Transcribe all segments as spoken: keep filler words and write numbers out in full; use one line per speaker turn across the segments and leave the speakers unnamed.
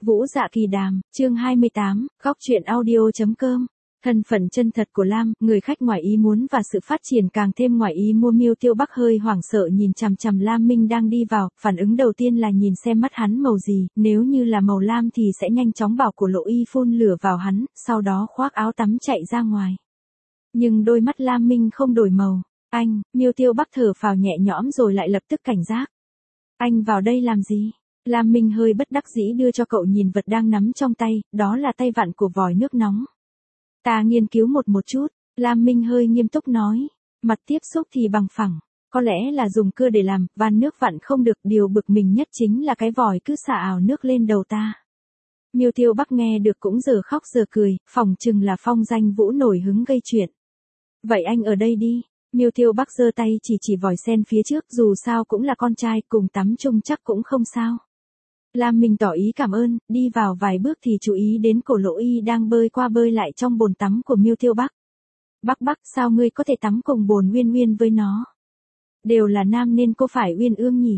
Vũ Dạ Kỳ Đàm, chương hai mươi tám, góc truyện audio.com. Thân phận chân thật của Lam, người khách ngoài ý muốn và sự phát triển càng thêm ngoài ý mua. Miêu Tiêu Bắc hơi hoảng sợ nhìn chằm chằm Lam Minh đang đi vào, phản ứng đầu tiên là nhìn xem mắt hắn màu gì, nếu như là màu lam thì sẽ nhanh chóng bảo Cổ Lộ Y phun lửa vào hắn, sau đó khoác áo tắm chạy ra ngoài. Nhưng đôi mắt Lam Minh không đổi màu. Anh, Miêu Tiêu Bắc thở phào nhẹ nhõm rồi lại lập tức cảnh giác. Anh vào đây làm gì? Lam Minh hơi bất đắc dĩ đưa cho cậu nhìn vật đang nắm trong tay, đó là tay vặn của vòi nước nóng. Ta nghiên cứu một một chút, Lam Minh hơi nghiêm túc nói. Mặt tiếp xúc thì bằng phẳng, có lẽ là dùng cưa để làm, van nước vặn không được, điều bực mình nhất chính là cái vòi cứ xả ảo nước lên đầu ta. Miêu Tiêu Bắc nghe được cũng giờ khóc giờ cười, phỏng chừng là Phong Danh Vũ nổi hứng gây chuyện. Vậy anh ở đây đi. Miêu Tiêu Bắc giơ tay chỉ chỉ vòi sen phía trước, dù sao cũng là con trai, cùng tắm chung chắc cũng không sao. Lam Minh tỏ ý cảm ơn, đi vào vài bước thì chú ý đến Cổ Lộ Y đang bơi qua bơi lại trong bồn tắm của Miêu Tiêu Bắc. Bắc Bắc, sao ngươi có thể tắm cùng bồn Uyên Uyên với nó? Đều là nam nên cô phải Uyên Ương nhỉ?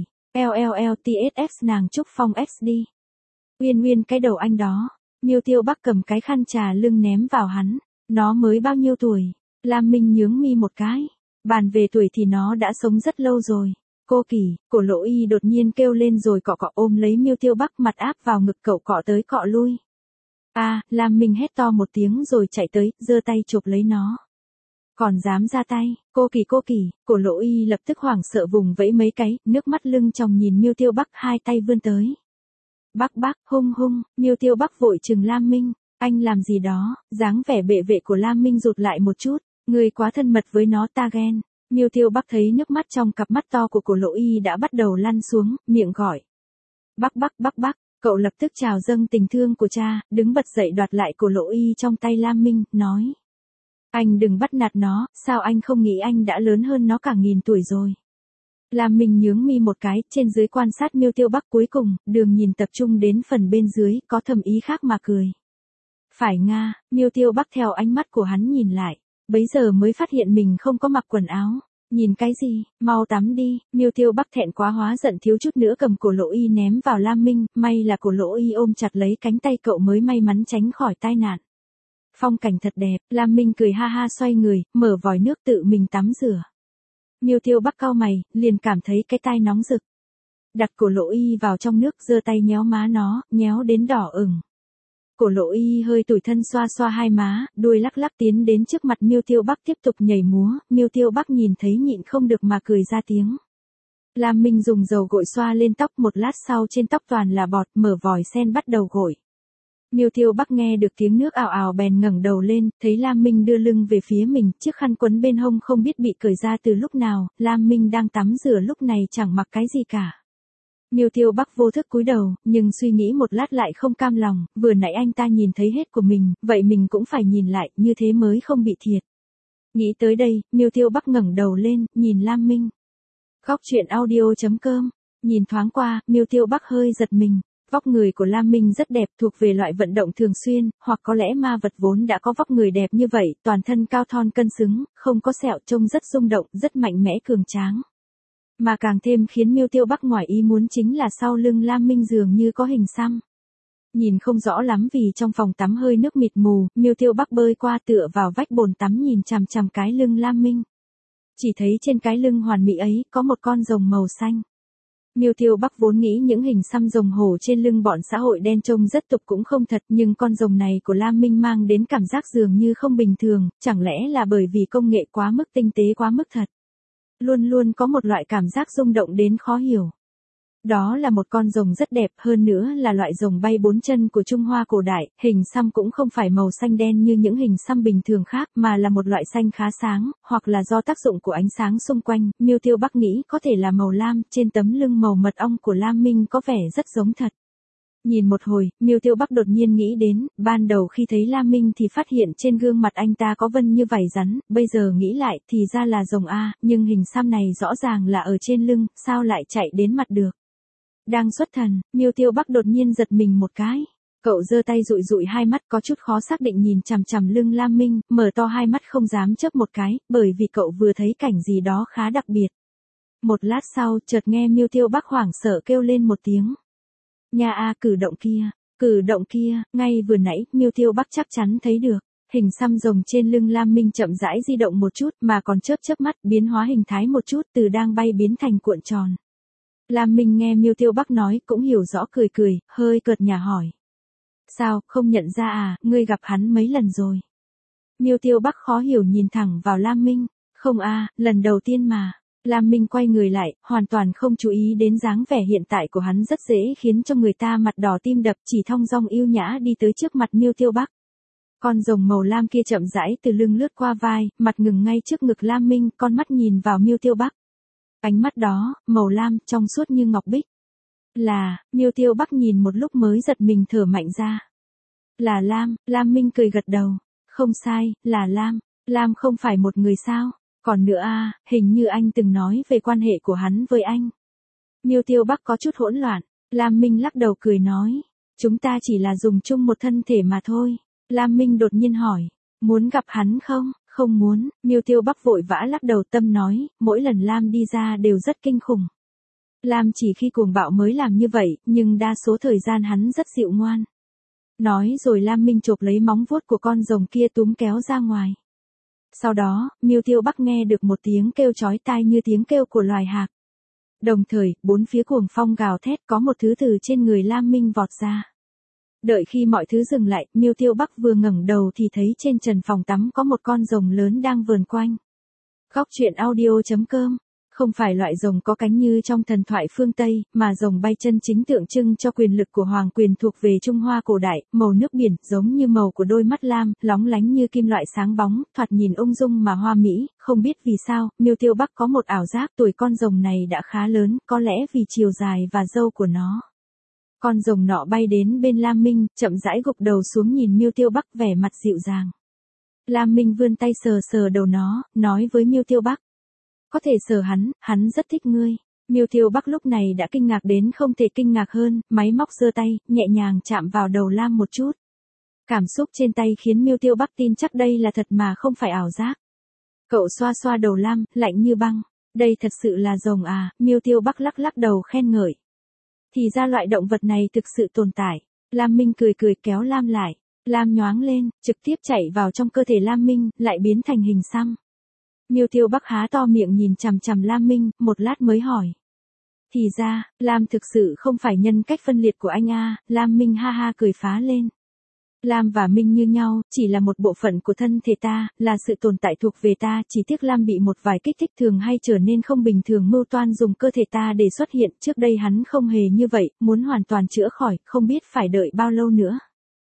LLLTSX nàng Trúc Phong X đi. Uyên Uyên cái đầu anh đó. Miêu Tiêu Bắc cầm cái khăn trà lưng ném vào hắn. Nó mới bao nhiêu tuổi? Lam Minh nhướng mi một cái. Bàn về tuổi thì nó đã sống rất lâu rồi. Cô Kỳ, Cổ Lộ Y đột nhiên kêu lên rồi cọ cọ ôm lấy Miêu Tiêu Bắc, mặt áp vào ngực cậu cọ tới cọ lui. A, à, Lam Minh hét to một tiếng rồi chạy tới, giơ tay chụp lấy nó. Còn dám ra tay? Cô Kỳ cô Kỳ, Cổ Lộ Y lập tức hoảng sợ vùng vẫy mấy cái, nước mắt lưng tròng nhìn Miêu Tiêu Bắc, hai tay vươn tới. Bắc Bắc, hung hung, Miêu Tiêu Bắc vội trừng Lam Minh, anh làm gì đó? Dáng vẻ bệ vệ của Lam Minh rụt lại một chút, người quá thân mật với nó ta ghen. Miêu Tiêu Bắc thấy nước mắt trong cặp mắt to của Cổ Lộ Y đã bắt đầu lăn xuống, miệng gọi. Bắc Bắc Bắc Bắc, cậu lập tức trào dâng tình thương của cha, đứng bật dậy đoạt lại Cổ Lộ Y trong tay Lam Minh, nói. Anh đừng bắt nạt nó, sao anh không nghĩ anh đã lớn hơn nó cả nghìn tuổi rồi. Lam Minh nhướng mi một cái, trên dưới quan sát Miêu Tiêu Bắc, cuối cùng, đường nhìn tập trung đến phần bên dưới, có thầm ý khác mà cười. Phải nga, Miêu Tiêu Bắc theo ánh mắt của hắn nhìn lại. Bấy giờ mới phát hiện mình không có mặc quần áo. Nhìn cái gì, mau tắm đi. Miêu Tiêu Bắc thẹn quá hóa giận thiếu chút nữa cầm Cổ Lộ Y ném vào Lam Minh, may là Cổ Lộ Y ôm chặt lấy cánh tay cậu mới may mắn tránh khỏi tai nạn. Phong cảnh thật đẹp, Lam Minh cười ha ha xoay người, mở vòi nước tự mình tắm rửa. Miêu Tiêu Bắc cau mày, liền cảm thấy cái tai nóng rực. Đặt Cổ Lộ Y vào trong nước, giơ tay nhéo má nó, nhéo đến đỏ ửng. Cổ Lộ Y hơi tủi thân xoa xoa hai má, đuôi lắc lắc tiến đến trước mặt Miêu Tiêu Bắc tiếp tục nhảy múa, Miêu Tiêu Bắc nhìn thấy nhịn không được mà cười ra tiếng. Lam Minh dùng dầu gội xoa lên tóc, một lát sau trên tóc toàn là bọt, mở vòi sen bắt đầu gội. Miêu Tiêu Bắc nghe được tiếng nước ào ào bèn ngẩng đầu lên, thấy Lam Minh đưa lưng về phía mình, chiếc khăn quấn bên hông không biết bị cởi ra từ lúc nào, Lam Minh đang tắm rửa lúc này chẳng mặc cái gì cả. Miêu Tiêu Bắc vô thức cúi đầu, nhưng suy nghĩ một lát lại không cam lòng, vừa nãy anh ta nhìn thấy hết của mình, vậy mình cũng phải nhìn lại, như thế mới không bị thiệt. Nghĩ tới đây, Miêu Tiêu Bắc ngẩng đầu lên, nhìn Lam Minh. Góc truyện audio.com, nhìn thoáng qua, Miêu Tiêu Bắc hơi giật mình, vóc người của Lam Minh rất đẹp, thuộc về loại vận động thường xuyên, hoặc có lẽ ma vật vốn đã có vóc người đẹp như vậy, toàn thân cao thon cân xứng, không có sẹo, trông rất rung động, rất mạnh mẽ cường tráng. Mà càng thêm khiến Miêu Tiêu Bắc ngoài ý muốn chính là sau lưng Lam Minh dường như có hình xăm. Nhìn không rõ lắm vì trong phòng tắm hơi nước mịt mù, Miêu Tiêu Bắc bơi qua tựa vào vách bồn tắm nhìn chằm chằm cái lưng Lam Minh. Chỉ thấy trên cái lưng hoàn mỹ ấy có một con rồng màu xanh. Miêu Tiêu Bắc vốn nghĩ những hình xăm rồng hổ trên lưng bọn xã hội đen trông rất tục cũng không thật, nhưng con rồng này của Lam Minh mang đến cảm giác dường như không bình thường, chẳng lẽ là bởi vì công nghệ quá mức tinh tế quá mức thật. Luôn luôn có một loại cảm giác rung động đến khó hiểu. Đó là một con rồng rất đẹp, hơn nữa là loại rồng bay bốn chân của Trung Hoa cổ đại, hình xăm cũng không phải màu xanh đen như những hình xăm bình thường khác mà là một loại xanh khá sáng, hoặc là do tác dụng của ánh sáng xung quanh, Miêu Tiêu Bắc nghĩ có thể là màu lam, trên tấm lưng màu mật ong của Lam Minh có vẻ rất giống thật. Nhìn một hồi, Miêu Tiêu Bắc đột nhiên nghĩ đến, ban đầu khi thấy Lam Minh thì phát hiện trên gương mặt anh ta có vân như vảy rắn, bây giờ nghĩ lại thì ra là rồng A, nhưng hình xăm này rõ ràng là ở trên lưng, sao lại chạy đến mặt được. Đang xuất thần, Miêu Tiêu Bắc đột nhiên giật mình một cái. Cậu giơ tay dụi dụi hai mắt có chút khó xác định nhìn chằm chằm lưng Lam Minh, mở to hai mắt không dám chớp một cái, bởi vì cậu vừa thấy cảnh gì đó khá đặc biệt. Một lát sau, chợt nghe Miêu Tiêu Bắc hoảng sợ kêu lên một tiếng. Nha a, cử động kia, Cử động kia, ngay vừa nãy, Miêu Tiêu Bắc chắc chắn thấy được. Hình xăm rồng trên lưng Lam Minh chậm rãi di động một chút mà còn chớp chớp mắt biến hóa hình thái một chút từ đang bay biến thành cuộn tròn. Lam Minh nghe Miêu Tiêu Bắc nói cũng hiểu rõ cười cười, hơi cợt nhả hỏi. Sao, không nhận ra à, ngươi gặp hắn mấy lần rồi? Miêu Tiêu Bắc khó hiểu nhìn thẳng vào Lam Minh. Không a, lần đầu tiên mà. Lam Minh quay người lại, hoàn toàn không chú ý đến dáng vẻ hiện tại của hắn rất dễ khiến cho người ta mặt đỏ tim đập, chỉ thong dong yêu nhã đi tới trước mặt Miêu Tiêu Bắc. Con rồng màu lam kia chậm rãi từ lưng lướt qua vai, mặt ngừng ngay trước ngực Lam Minh, con mắt nhìn vào Miêu Tiêu Bắc. Ánh mắt đó, màu lam, trong suốt như ngọc bích. Là, Miêu Tiêu Bắc nhìn một lúc mới giật mình thở mạnh ra. Là Lam, Lam Minh cười gật đầu. Không sai, là Lam. Lam không phải một người sao? Còn nữa a, hình như anh từng nói về quan hệ của hắn với anh. Miêu Tiêu Bắc có chút hỗn loạn. Lam Minh lắc đầu cười nói. Chúng ta chỉ là dùng chung một thân thể mà thôi. Lam Minh đột nhiên hỏi. Muốn gặp hắn không? Không muốn. Miêu Tiêu Bắc vội vã lắc đầu tâm nói. Mỗi lần Lam đi ra đều rất kinh khủng. Lam chỉ khi cuồng bạo mới làm như vậy, nhưng đa số thời gian hắn rất dịu ngoan. Nói rồi Lam Minh chộp lấy móng vuốt của con rồng kia túm kéo ra ngoài. Sau đó, Miêu Tiêu Bắc nghe được một tiếng kêu chói tai như tiếng kêu của loài hạc. Đồng thời, bốn phía cuồng phong gào thét có một thứ từ trên người Lam Minh vọt ra. Đợi khi mọi thứ dừng lại, Miêu Tiêu Bắc vừa ngẩng đầu thì thấy trên trần phòng tắm có một con rồng lớn đang vờn quanh. Góc truyện audio chấm com. Không phải loại rồng có cánh như trong thần thoại phương Tây, mà rồng bay chân chính tượng trưng cho quyền lực của hoàng quyền thuộc về Trung Hoa cổ đại, màu nước biển, giống như màu của đôi mắt lam, lóng lánh như kim loại sáng bóng, thoạt nhìn ung dung mà hoa mỹ, không biết vì sao, Miêu Tiêu Bắc có một ảo giác tuổi con rồng này đã khá lớn, có lẽ vì chiều dài và râu của nó. Con rồng nọ bay đến bên Lam Minh, chậm rãi gục đầu xuống nhìn Miêu Tiêu Bắc vẻ mặt dịu dàng. Lam Minh vươn tay sờ sờ đầu nó, nói với Miêu Tiêu Bắc. Có thể sờ hắn, hắn rất thích ngươi. Miêu Tiêu Bắc lúc này đã kinh ngạc đến không thể kinh ngạc hơn, máy móc giơ tay, nhẹ nhàng chạm vào đầu Lam một chút. Cảm xúc trên tay khiến Miêu Tiêu Bắc tin chắc đây là thật mà không phải ảo giác. Cậu xoa xoa đầu Lam, lạnh như băng. Đây thật sự là rồng à, Miêu Tiêu Bắc lắc lắc đầu khen ngợi. Thì ra loại động vật này thực sự tồn tại. Lam Minh cười cười kéo Lam lại. Lam nhoáng lên, trực tiếp chạy vào trong cơ thể Lam Minh, lại biến thành hình xăm. Miêu Tiêu Bắc há to miệng nhìn chằm chằm Lam Minh, một lát mới hỏi. Thì ra, Lam thực sự không phải nhân cách phân liệt của anh a. Lam Minh ha ha cười phá lên. Lam và Minh như nhau, chỉ là một bộ phận của thân thể ta, là sự tồn tại thuộc về ta, chỉ tiếc Lam bị một vài kích thích thường hay trở nên không bình thường mưu toan dùng cơ thể ta để xuất hiện, trước đây hắn không hề như vậy, muốn hoàn toàn chữa khỏi, không biết phải đợi bao lâu nữa.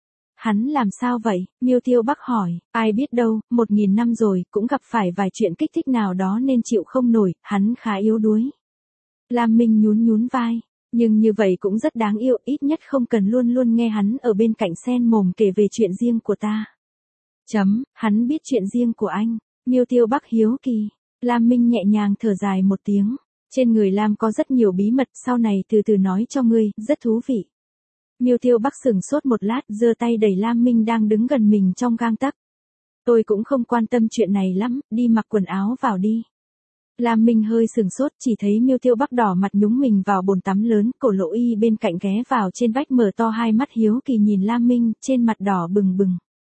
Hắn làm sao vậy? Miêu Tiêu Bắc hỏi, ai biết đâu, một nghìn năm rồi, cũng gặp phải vài chuyện kích thích nào đó nên chịu không nổi, hắn khá yếu đuối. Lam Minh nhún nhún vai, nhưng như vậy cũng rất đáng yêu, ít nhất không cần luôn luôn nghe hắn ở bên cạnh sen mồm kể về chuyện riêng của ta. Chấm, hắn biết chuyện riêng của anh. Miêu Tiêu Bắc hiếu kỳ. Lam Minh nhẹ nhàng thở dài một tiếng. Trên người Lam có rất nhiều bí mật, sau này từ từ nói cho ngươi, rất thú vị. Miêu Tiêu Bắc sừng sốt một lát, giơ tay đẩy Lam Minh đang đứng gần mình trong gang tấc. Tôi cũng không quan tâm chuyện này lắm, đi mặc quần áo vào đi. Lam Minh hơi sừng sốt, chỉ thấy Miêu Tiêu Bắc đỏ mặt nhúng mình vào bồn tắm lớn, Cổ Lỗ Y bên cạnh ghé vào trên vách mở to hai mắt hiếu kỳ nhìn Lam Minh, trên mặt đỏ bừng bừng.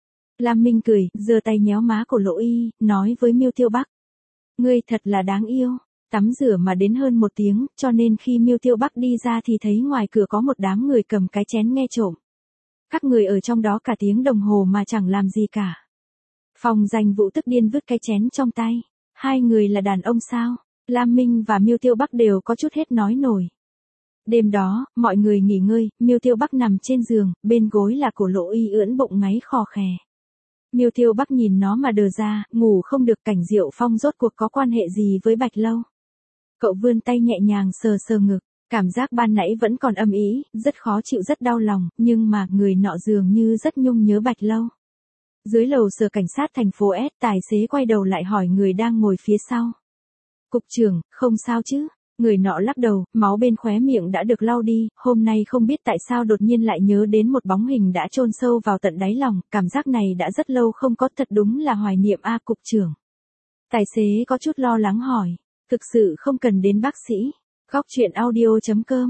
Lam Minh cười, giơ tay nhéo má Cổ Lỗ Y, nói với Miêu Tiêu Bắc. Ngươi thật là đáng yêu. Tắm rửa mà đến hơn một tiếng, cho nên khi Miêu Tiêu Bắc đi ra thì thấy ngoài cửa có một đám người cầm cái chén nghe trộm. Các người ở trong đó cả tiếng đồng hồ mà chẳng làm gì cả. Phòng Danh Vũ tức điên vứt cái chén trong tay. Hai người là đàn ông sao? Lam Minh và Miêu Tiêu Bắc đều có chút hết nói nổi. Đêm đó, mọi người nghỉ ngơi, Miêu Tiêu Bắc nằm trên giường, bên gối là Cổ Lỗ Y ưỡn bụng ngáy khò khè. Miêu Tiêu Bắc nhìn nó mà đờ ra, ngủ không được. Cảnh Diệu Phong rốt cuộc có quan hệ gì với Bạch Lâu? Cậu vươn tay nhẹ nhàng sờ sờ ngực, cảm giác ban nãy vẫn còn âm ỉ, rất khó chịu rất đau lòng, nhưng mà người nọ dường như rất nhung nhớ Bạch Lâu. Dưới lầu sở cảnh sát thành phố S, tài xế quay đầu lại hỏi người đang ngồi phía sau. Cục trưởng, không sao chứ? Người nọ lắc đầu, máu bên khóe miệng đã được lau đi, hôm nay không biết tại sao đột nhiên lại nhớ đến một bóng hình đã chôn sâu vào tận đáy lòng, cảm giác này đã rất lâu không có, thật đúng là hoài niệm a. Cục trưởng. Tài xế có chút lo lắng hỏi. Thực sự không cần đến bác sĩ. Góc truyện audio chấm com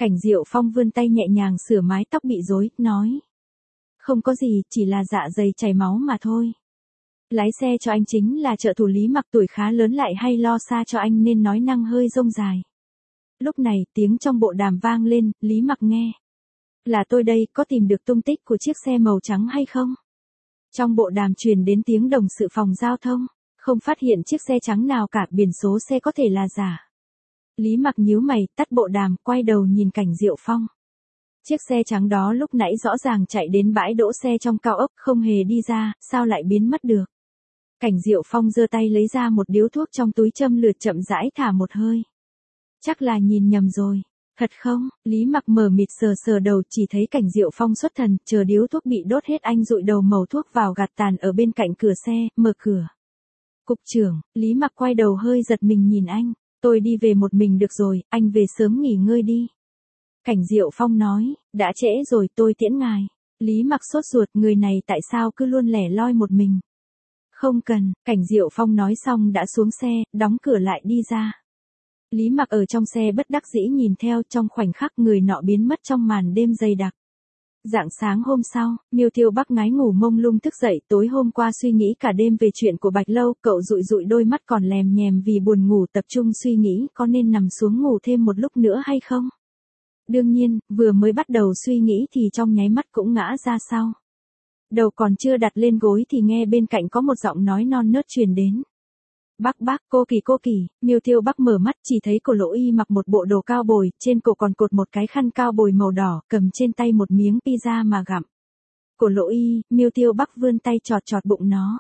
Cảnh Diệu Phong vươn tay nhẹ nhàng sửa mái tóc bị rối, nói. Không có gì, chỉ là dạ dày chảy máu mà thôi. Lái xe cho anh chính là trợ thủ Lý Mặc tuổi khá lớn lại hay lo xa cho anh nên nói năng hơi rông dài. Lúc này tiếng trong bộ đàm vang lên, Lý Mặc nghe. Là tôi đây, có tìm được tung tích của chiếc xe màu trắng hay không? Trong bộ đàm truyền đến tiếng đồng sự phòng giao thông, không phát hiện chiếc xe trắng nào cả, biển số xe có thể là giả. Lý Mặc nhíu mày, tắt bộ đàm, quay đầu nhìn Cảnh Diệu Phong. Chiếc xe trắng đó lúc nãy rõ ràng chạy đến bãi đỗ xe trong cao ốc, không hề đi ra, sao lại biến mất được? Cảnh Diệu Phong giơ tay lấy ra một điếu thuốc trong túi châm lửa chậm rãi thả một hơi. Chắc là nhìn nhầm rồi. Thật không? Lý Mặc mờ mịt sờ sờ đầu, chỉ thấy Cảnh Diệu Phong xuất thần, chờ điếu thuốc bị đốt hết anh dụi đầu mẩu thuốc vào gạt tàn ở bên cạnh cửa xe, mở cửa. Cục trưởng, Lý Mặc quay đầu hơi giật mình nhìn anh. Tôi đi về một mình được rồi, anh về sớm nghỉ ngơi đi. Cảnh Diệu Phong nói, đã trễ rồi, tôi tiễn ngài. Lý Mặc sốt ruột, người này tại sao cứ luôn lẻ loi một mình. Không cần, Cảnh Diệu Phong nói xong đã xuống xe, đóng cửa lại đi ra. Lý Mặc ở trong xe bất đắc dĩ nhìn theo, trong khoảnh khắc người nọ biến mất trong màn đêm dày đặc. Rạng sáng hôm sau, Miêu Tiêu Bắc ngái ngủ mông lung thức dậy, tối hôm qua suy nghĩ cả đêm về chuyện của Bạch Lâu, cậu dụi dụi đôi mắt còn lèm nhèm vì buồn ngủ, tập trung suy nghĩ có nên nằm xuống ngủ thêm một lúc nữa hay không. Đương nhiên, vừa mới bắt đầu suy nghĩ thì trong nháy mắt cũng ngã ra sau. Đầu còn chưa đặt lên gối thì nghe bên cạnh có một giọng nói non nớt truyền đến. Bác bác, cô Kỳ cô Kỳ. Miêu Tiêu Bắc mở mắt, chỉ thấy Cổ Lỗ Y mặc một bộ đồ cao bồi, trên cổ còn cột một cái khăn cao bồi màu đỏ, cầm trên tay một miếng pizza mà gặm. Cổ Lỗ Y, Miêu Tiêu Bắc vươn tay chọt chọt bụng nó.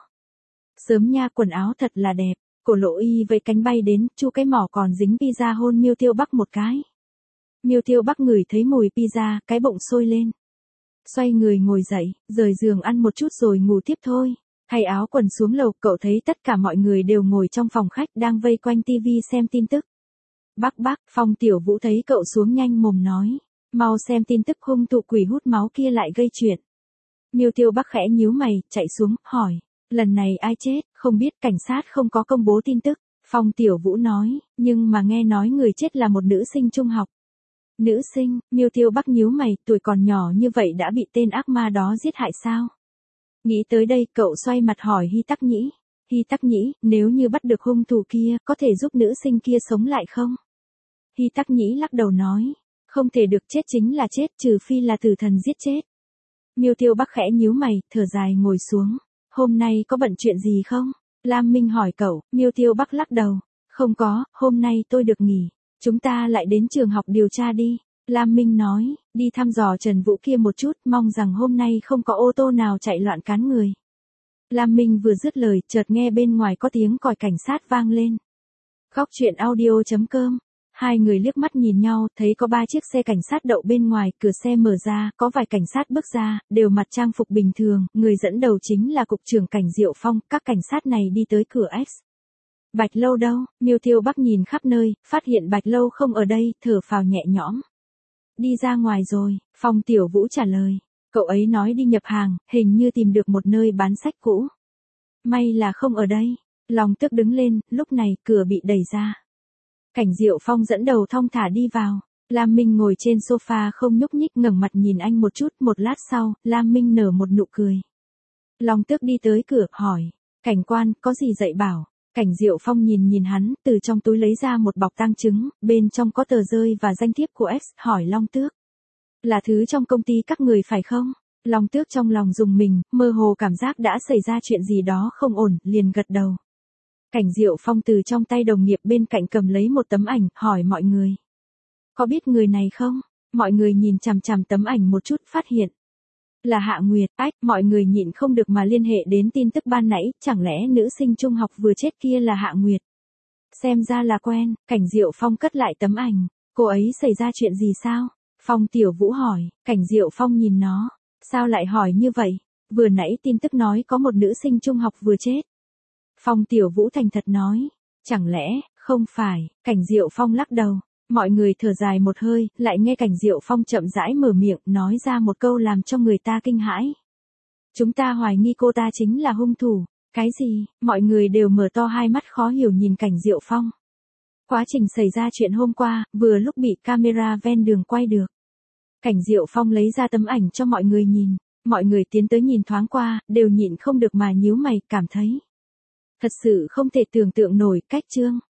Sớm nha, quần áo thật là đẹp. Cổ Lỗ Y với cánh bay đến, chu cái mỏ còn dính pizza hôn Miêu Tiêu Bắc một cái. Miêu Tiêu Bắc ngửi thấy mùi pizza, cái bụng sôi lên. Xoay người ngồi dậy, rời giường ăn một chút rồi ngủ tiếp thôi. Thay áo quần xuống lầu, cậu thấy tất cả mọi người đều ngồi trong phòng khách đang vây quanh tivi xem tin tức. Bác bác, Phong Tiểu Vũ thấy cậu xuống nhanh mồm nói. Mau xem tin tức, hung thủ quỷ hút máu kia lại gây chuyện. Miêu Tiêu Bắc khẽ nhíu mày, chạy xuống, hỏi. Lần này ai chết, không biết, cảnh sát không có công bố tin tức. Phong Tiểu Vũ nói, nhưng mà nghe nói người chết là một nữ sinh trung học. Nữ sinh, Miêu Tiêu Bắc nhíu mày, tuổi còn nhỏ như vậy đã bị tên ác ma đó giết hại sao? Nghĩ tới đây, cậu xoay mặt hỏi Hy Tắc Nhĩ. Hy Tắc Nhĩ, nếu như bắt được hung thủ kia, có thể giúp nữ sinh kia sống lại không? Hy Tắc Nhĩ lắc đầu nói, không thể được, chết chính là chết, trừ phi là tử thần giết chết. Miêu Tiêu Bắc khẽ nhíu mày, thở dài ngồi xuống. Hôm nay có bận chuyện gì không? Lam Minh hỏi cậu. Miêu Tiêu Bắc lắc đầu. Không có, hôm nay tôi được nghỉ. Chúng ta lại đến trường học điều tra đi. Lam Minh nói, đi thăm dò Trần Vũ kia một chút, mong rằng hôm nay không có ô tô nào chạy loạn cán người. Lam Minh vừa dứt lời, chợt nghe bên ngoài có tiếng còi cảnh sát vang lên. Góc truyện audio chấm com. Hai người liếc mắt nhìn nhau, thấy có ba chiếc xe cảnh sát đậu bên ngoài, cửa xe mở ra, có vài cảnh sát bước ra, đều mặc trang phục bình thường, người dẫn đầu chính là cục trưởng Cảnh Diệu Phong, các cảnh sát này đi tới cửa X. Bạch Lâu đâu? Miêu Tiêu Bắc nhìn khắp nơi, phát hiện Bạch Lâu không ở đây, thở phào nhẹ nhõm. Đi ra ngoài rồi, Phong Tiểu Vũ trả lời. Cậu ấy nói đi nhập hàng, hình như tìm được một nơi bán sách cũ. May là không ở đây. Long Tước đứng lên, lúc này cửa bị đẩy ra. Cảnh Diệu Phong dẫn đầu thong thả đi vào. Lam Minh ngồi trên sofa không nhúc nhích, ngẩng mặt nhìn anh một chút, một lát sau, Lam Minh nở một nụ cười. Long Tước đi tới cửa, hỏi. Cảnh quan, có gì dạy bảo? Cảnh Diệu Phong nhìn nhìn hắn, từ trong túi lấy ra một bọc tang chứng, bên trong có tờ rơi và danh thiếp của X, hỏi Long Tước. Là thứ trong công ty các người phải không? Long Tước trong lòng rùng mình, mơ hồ cảm giác đã xảy ra chuyện gì đó không ổn, liền gật đầu. Cảnh Diệu Phong từ trong tay đồng nghiệp bên cạnh cầm lấy một tấm ảnh, hỏi mọi người. Có biết người này không? Mọi người nhìn chằm chằm tấm ảnh một chút, phát hiện. Là Hạ Nguyệt. Ách, mọi người nhịn không được mà liên hệ đến tin tức ban nãy, chẳng lẽ nữ sinh trung học vừa chết kia là Hạ Nguyệt? Xem ra là quen. Cảnh Diệu Phong cất lại tấm ảnh. Cô ấy xảy ra chuyện gì sao? Phong Tiểu Vũ hỏi. Cảnh Diệu Phong nhìn nó. Sao lại hỏi như vậy? Vừa nãy tin tức nói có một nữ sinh trung học vừa chết. Phong Tiểu Vũ thành thật nói. Chẳng lẽ, không phải? Cảnh Diệu Phong lắc đầu. Mọi người thở dài một hơi, lại nghe Cảnh Diệu Phong chậm rãi mở miệng, nói ra một câu làm cho người ta kinh hãi. Chúng ta hoài nghi cô ta chính là hung thủ. Cái gì? Mọi người đều mở to hai mắt khó hiểu nhìn Cảnh Diệu Phong. Quá trình xảy ra chuyện hôm qua, vừa lúc bị camera ven đường quay được. Cảnh Diệu Phong lấy ra tấm ảnh cho mọi người nhìn. Mọi người tiến tới nhìn thoáng qua, đều nhịn không được mà nhíu mày, cảm thấy thật sự không thể tưởng tượng nổi cách Trương